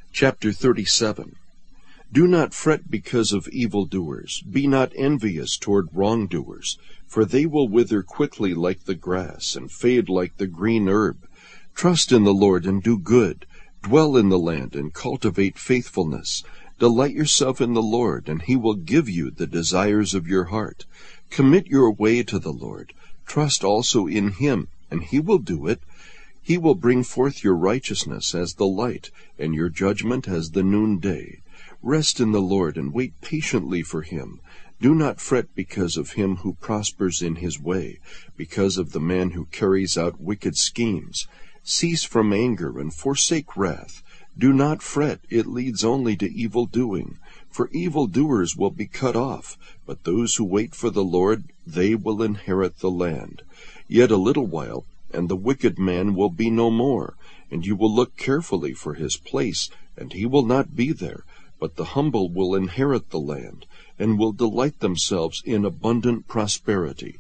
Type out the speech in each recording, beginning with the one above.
Chapter 37. Do not fret because of evildoers. Be not envious toward wrongdoers, for they will wither quickly like the grass, and fade like the green herb. Trust in the Lord and do good. Dwell in the land and cultivate faithfulness. Delight yourself in the Lord, and he will give you the desires of your heart. Commit your way to the Lord. Trust also in him, and he will do it. He will bring forth your righteousness as the light, and your judgment as the noonday. Rest in the Lord and wait patiently for him. Do not fret because of him who prospers in his way, because of the man who carries out wicked schemes. Cease from anger and forsake wrath. Do not fret, it leads only to evil doing. For evildoers will be cut off, but those who wait for the Lord, they will inherit the land. Yet a little while, and the wicked man will be no more, and you will look carefully for his place, and he will not be there. But the humble will inherit the land, and will delight themselves in abundant prosperity.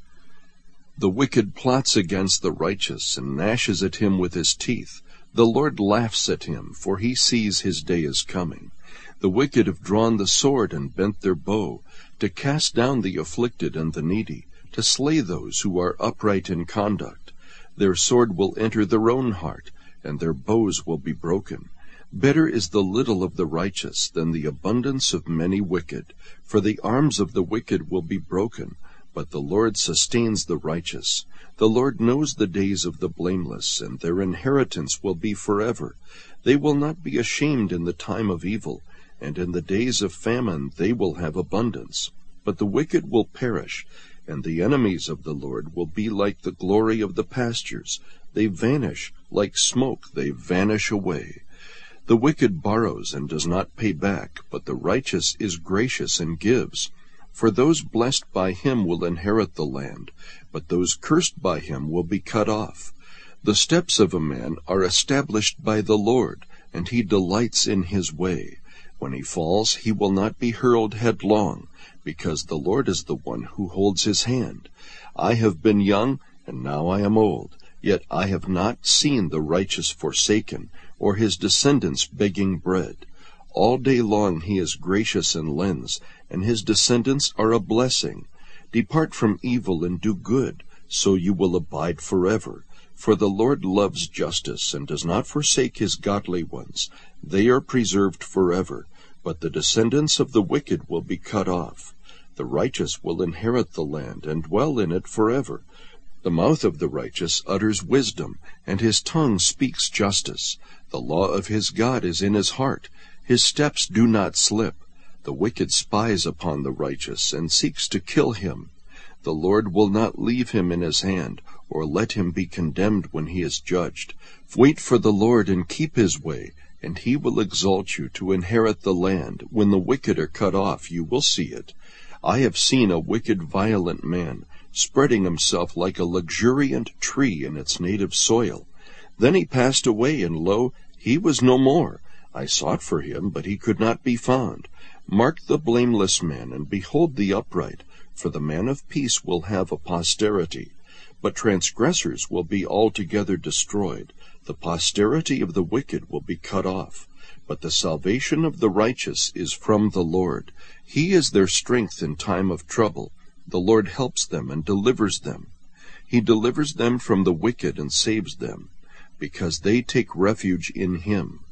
The wicked plots against the righteous, and gnashes at him with his teeth. The Lord laughs at him, for he sees his day is coming. The wicked have drawn the sword and bent their bow, to cast down the afflicted and the needy, to slay those who are upright in conduct. Their sword will enter their own heart, and their bows will be broken. Better is the little of the righteous than the abundance of many wicked, for the arms of the wicked will be broken, but the Lord sustains the righteous. The Lord knows the days of the blameless, and their inheritance will be forever. They will not be ashamed in the time of evil, and in the days of famine they will have abundance. But the wicked will perish, and the enemies of the Lord will be like the glory of the pastures. They vanish, like smoke they vanish away. The wicked borrows and does not pay back, but the righteous is gracious and gives. For those blessed by him will inherit the land, but those cursed by him will be cut off. The steps of a man are established by the Lord, and he delights in his way. When he falls, he will not be hurled headlong, because the Lord is the one who holds his hand. I have been young, and now I am old, yet I have not seen the righteous forsaken, or his descendants begging bread. All day long he is gracious and lends, and his descendants are a blessing. Depart from evil and do good, so you will abide forever. For the Lord loves justice and does not forsake his godly ones. They are preserved forever, but the descendants of the wicked will be cut off. The righteous will inherit the land and dwell in it forever. The mouth of the righteous utters wisdom, and his tongue speaks justice. The law of his God is in his heart. His steps do not slip. The wicked spies upon the righteous, and seeks to kill him. The Lord will not leave him in his hand, or let him be condemned when he is judged. Wait for the Lord and keep his way, and he will exalt you to inherit the land. When the wicked are cut off, you will see it. I have seen a wicked, violent man, spreading himself like a luxuriant tree in its native soil. Then he passed away, and lo, he was no more. I sought for him, but he could not be found. Mark the blameless man, and behold the upright, for the man of peace will have a posterity. But transgressors will be altogether destroyed. The posterity of the wicked will be cut off. But the salvation of the righteous is from the Lord. He is their strength in time of trouble. The Lord helps them and delivers them. He delivers them from the wicked and saves them, because they take refuge in him.